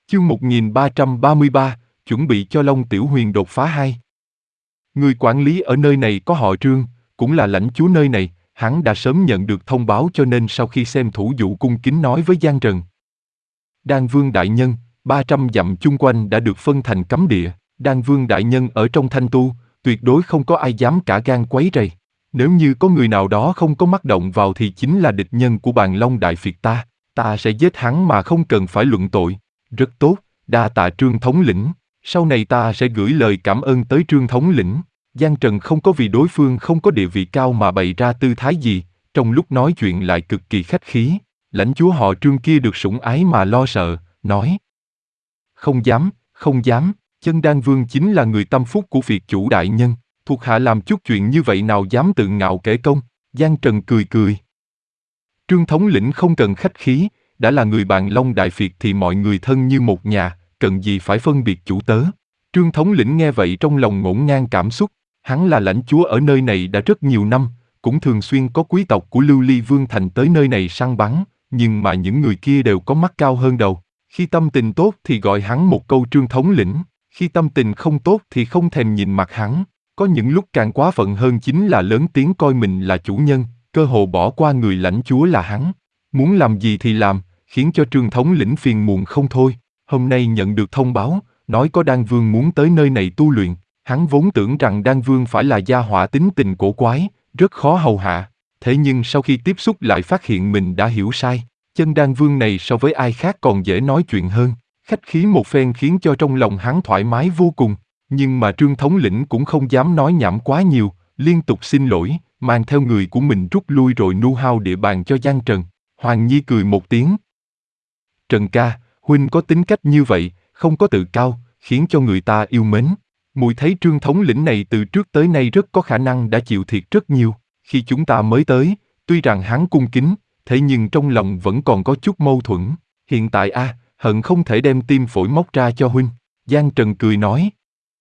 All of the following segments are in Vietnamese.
Chương 1333, chuẩn bị cho Long Tiểu Huyền đột phá 2. Người quản lý ở nơi này có họ Trương, cũng là lãnh chúa nơi này, hắn đã sớm nhận được thông báo cho nên sau khi xem thủ dụ cung kính nói với Giang Trần. Đan Vương Đại Nhân, 300 dặm chung quanh đã được phân thành cấm địa, Đan Vương Đại Nhân ở trong Thanh Tu, tuyệt đối không có ai dám cả gan quấy rầy. Nếu như có người nào đó không có mắt động vào thì chính là địch nhân của Bàn Long Đại Việt ta sẽ giết hắn mà không cần phải luận tội. Rất tốt, đa tạ Trương thống lĩnh, sau này ta sẽ gửi lời cảm ơn tới Trương thống lĩnh. Giang Trần không có vì đối phương không có địa vị cao mà bày ra tư thái gì, trong lúc nói chuyện lại cực kỳ khách khí. Lãnh chúa họ Trương kia được sủng ái mà lo sợ, nói: Không dám, không dám, Chân Đan Vương chính là người tâm phúc của Việt chủ đại nhân, thuộc hạ làm chút chuyện như vậy nào dám tự ngạo kể công. Giang Trần cười cười. Trương thống lĩnh không cần khách khí, đã là người Bàn Long Đại Việt thì mọi người thân như một nhà, cần gì phải phân biệt chủ tớ. Trương thống lĩnh nghe vậy trong lòng ngổn ngang cảm xúc, hắn là lãnh chúa ở nơi này đã rất nhiều năm, cũng thường xuyên có quý tộc của Lưu Ly Vương Thành tới nơi này săn bắn, nhưng mà những người kia đều có mắt cao hơn đầu. Khi tâm tình tốt thì gọi hắn một câu Trương thống lĩnh, khi tâm tình không tốt thì không thèm nhìn mặt hắn. Có những lúc càng quá phận hơn chính là lớn tiếng coi mình là chủ nhân, cơ hồ bỏ qua người lãnh chúa là hắn. Muốn làm gì thì làm, khiến cho Trương thống lĩnh phiền muộn không thôi. Hôm nay nhận được thông báo, nói có Đan Vương muốn tới nơi này tu luyện. Hắn vốn tưởng rằng Đan Vương phải là gia hỏa tính tình cổ quái, rất khó hầu hạ. Thế nhưng sau khi tiếp xúc lại phát hiện mình đã hiểu sai. Chân Đan Vương này so với ai khác còn dễ nói chuyện hơn. Khách khí một phen khiến cho trong lòng hắn thoải mái vô cùng. Nhưng mà Trương thống lĩnh cũng không dám nói nhảm quá nhiều, liên tục xin lỗi, mang theo người của mình rút lui rồi nu hao địa bàn cho Giang Trần. Hoàng Nhi cười một tiếng. Trần ca, huynh có tính cách như vậy, không có tự cao, khiến cho người ta yêu mến. Muội thấy Trương thống lĩnh này từ trước tới nay rất có khả năng đã chịu thiệt rất nhiều. Khi chúng ta mới tới, tuy rằng hắn cung kính, thế nhưng trong lòng vẫn còn có chút mâu thuẫn. Hiện tại hận không thể đem tim phổi móc ra cho huynh. Giang Trần cười nói.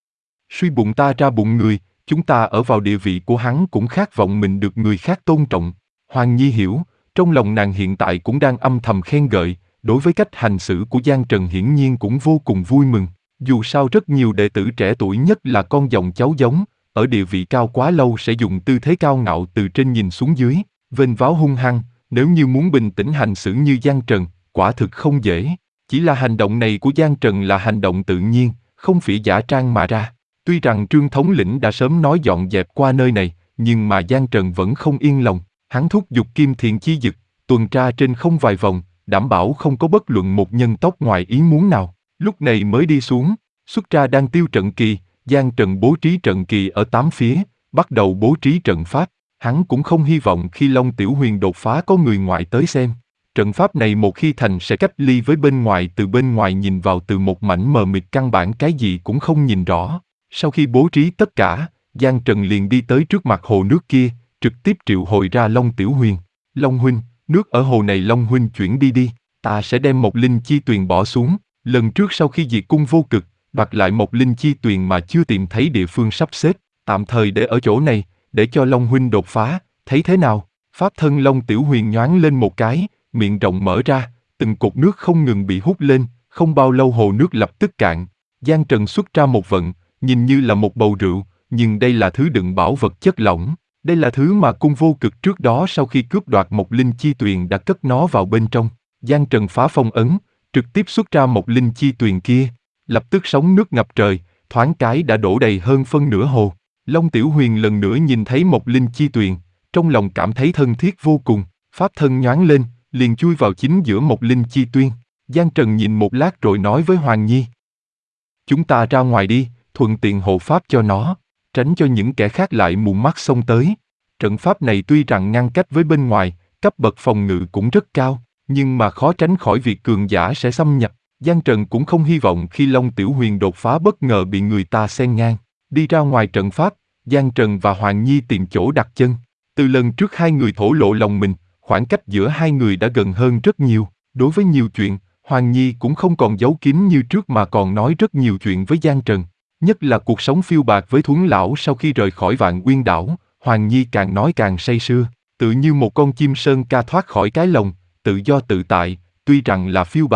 Suy bụng ta ra bụng người, chúng ta ở vào địa vị của hắn cũng khát vọng mình được người khác tôn trọng. Hoàng Nhi hiểu, trong lòng nàng hiện tại cũng đang âm thầm khen ngợi, đối với cách hành xử của Giang Trần hiển nhiên cũng vô cùng vui mừng. Dù sao rất nhiều đệ tử trẻ tuổi nhất là con dòng cháu giống, ở địa vị cao quá lâu sẽ dùng tư thế cao ngạo từ trên nhìn xuống dưới, vênh váo hung hăng, nếu như muốn bình tĩnh hành xử như Giang Trần, quả thực không dễ. Chỉ là hành động này của Giang Trần là hành động tự nhiên, không phỉ giả trang mà ra. Tuy rằng Trương thống lĩnh đã sớm nói dọn dẹp qua nơi này, nhưng mà Giang Trần vẫn không yên lòng. Hắn thúc giục Kim Thiện Chi Dực, tuần tra trên không vài vòng, đảm bảo không có bất luận một nhân tốc ngoài ý muốn nào. Lúc này mới đi xuống, xuất ra Đan Tiêu trận kỳ, Giang Trần bố trí trận kỳ ở 8 phía, bắt đầu bố trí trận pháp. Hắn cũng không hy vọng khi Long Tiểu Huyền đột phá có người ngoại tới xem. Trận pháp này một khi thành sẽ cách ly với bên ngoài, từ bên ngoài nhìn vào từ một mảnh mờ mịt căn bản cái gì cũng không nhìn rõ. Sau khi bố trí tất cả, Giang Trần liền đi tới trước mặt hồ nước kia, trực tiếp triệu hồi ra Long Tiểu Huyền. Long huynh, nước ở hồ này Long huynh chuyển đi, ta sẽ đem một linh chi tuyền bỏ xuống. Lần trước sau khi diệt cung vô cực, đoạt lại một linh chi tuyền mà chưa tìm thấy địa phương sắp xếp, tạm thời để ở chỗ này, để cho Long huynh đột phá, thấy thế nào? Pháp thân Long Tiểu Huyền nhoáng lên một cái, miệng rộng mở ra, từng cột nước không ngừng bị hút lên, không bao lâu hồ nước lập tức cạn. Giang Trần xuất ra một vận, nhìn như là một bầu rượu, nhưng đây là thứ đựng bảo vật chất lỏng. Đây là thứ mà cung vô cực trước đó sau khi cướp đoạt một linh chi tuyền đã cất nó vào bên trong. Giang Trần phá phong ấn, trực tiếp xuất ra một linh chi tuyền kia, lập tức sóng nước ngập trời, thoáng cái đã đổ đầy hơn phân nửa hồ. Long Tiểu Huyền lần nữa nhìn thấy một linh chi tuyền, trong lòng cảm thấy thân thiết vô cùng, pháp thân nhoáng lên, liền chui vào chính giữa một linh chi tuyên. Giang Trần nhìn một lát rồi nói với Hoàng Nhi. Chúng ta ra ngoài đi, thuận tiện hộ pháp cho nó, tránh cho những kẻ khác lại mù mắt xông tới. Trận pháp này tuy rằng ngăn cách với bên ngoài, cấp bậc phòng ngự cũng rất cao, nhưng mà khó tránh khỏi việc cường giả sẽ xâm nhập. Giang Trần cũng không hy vọng khi Long Tiểu Huyền đột phá bất ngờ bị người ta xen ngang. Đi ra ngoài trận pháp, Giang Trần và Hoàng Nhi tìm chỗ đặt chân. Từ lần trước hai người thổ lộ lòng mình, khoảng cách giữa hai người đã gần hơn rất nhiều. Đối với nhiều chuyện, Hoàng Nhi cũng không còn giấu kín như trước mà còn nói rất nhiều chuyện với Giang Trần. Nhất là cuộc sống phiêu bạt với Thuấn Lão sau khi rời khỏi Vạn Uyên Đảo, Hoàng Nhi càng nói càng say sưa, tự như một con chim sơn ca thoát khỏi cái lồng, tự do tự tại, tuy rằng là phiêu bạt,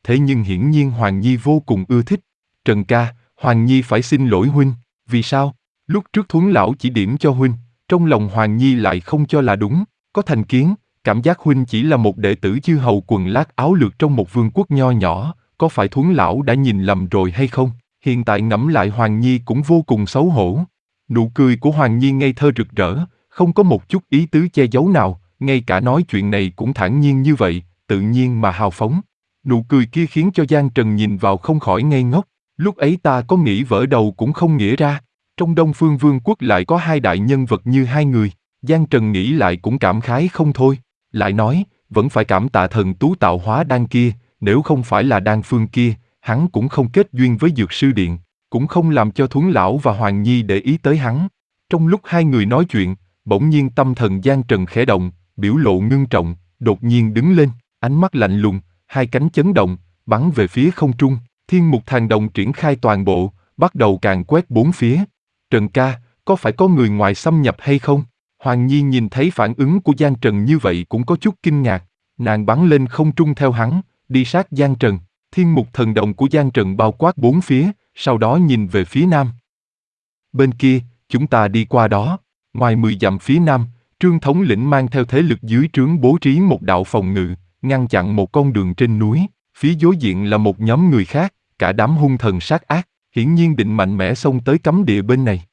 thế nhưng hiển nhiên Hoàng Nhi vô cùng ưa thích. Trần ca, Hoàng Nhi phải xin lỗi huynh. Vì sao? Lúc trước Thuấn lão chỉ điểm cho huynh, trong lòng Hoàng Nhi lại không cho là đúng, có thành kiến, cảm giác huynh chỉ là một đệ tử chư hầu quần lát áo lược trong một vương quốc nho nhỏ, có phải Thuấn lão đã nhìn lầm rồi hay không? Hiện tại ngẫm lại Hoàng Nhi cũng vô cùng xấu hổ. Nụ cười của Hoàng Nhi ngây thơ rực rỡ, không có một chút ý tứ che giấu nào, ngay cả nói chuyện này cũng thản nhiên như vậy, tự nhiên mà hào phóng. Nụ cười kia khiến cho Giang Trần nhìn vào không khỏi ngây ngốc, lúc ấy ta có nghĩ vỡ đầu cũng không nghĩ ra, trong Đông Phương Vương quốc lại có hai đại nhân vật như hai người, Giang Trần nghĩ lại cũng cảm khái không thôi, lại nói, vẫn phải cảm tạ thần tú tạo hóa đan kia, nếu không phải là đan phương kia, hắn cũng không kết duyên với Dược Sư Điện, cũng không làm cho Thuấn lão và Hoàng Nhi để ý tới hắn. Trong lúc hai người nói chuyện, bỗng nhiên tâm thần Giang Trần khẽ động, biểu lộ ngưng trọng, đột nhiên đứng lên, ánh mắt lạnh lùng, hai cánh chấn động, bắn về phía không trung, Thiên Mục Thàn Đồng triển khai toàn bộ, bắt đầu càn quét bốn phía. Trần ca, có phải có người ngoài xâm nhập hay không? Hoàng Nhi nhìn thấy phản ứng của Giang Trần như vậy cũng có chút kinh ngạc, nàng bắn lên không trung theo hắn, đi sát Giang Trần. Thiên Mục Thần Đồng của Giang Trần bao quát bốn phía, sau đó nhìn về phía nam. Bên kia, chúng ta đi qua đó. Ngoài 10 dặm phía nam, Trương thống lĩnh mang theo thế lực dưới trướng bố trí một đạo phòng ngự, ngăn chặn một con đường trên núi. Phía đối diện là một nhóm người khác, cả đám hung thần sát ác, hiển nhiên định mạnh mẽ xông tới cấm địa bên này.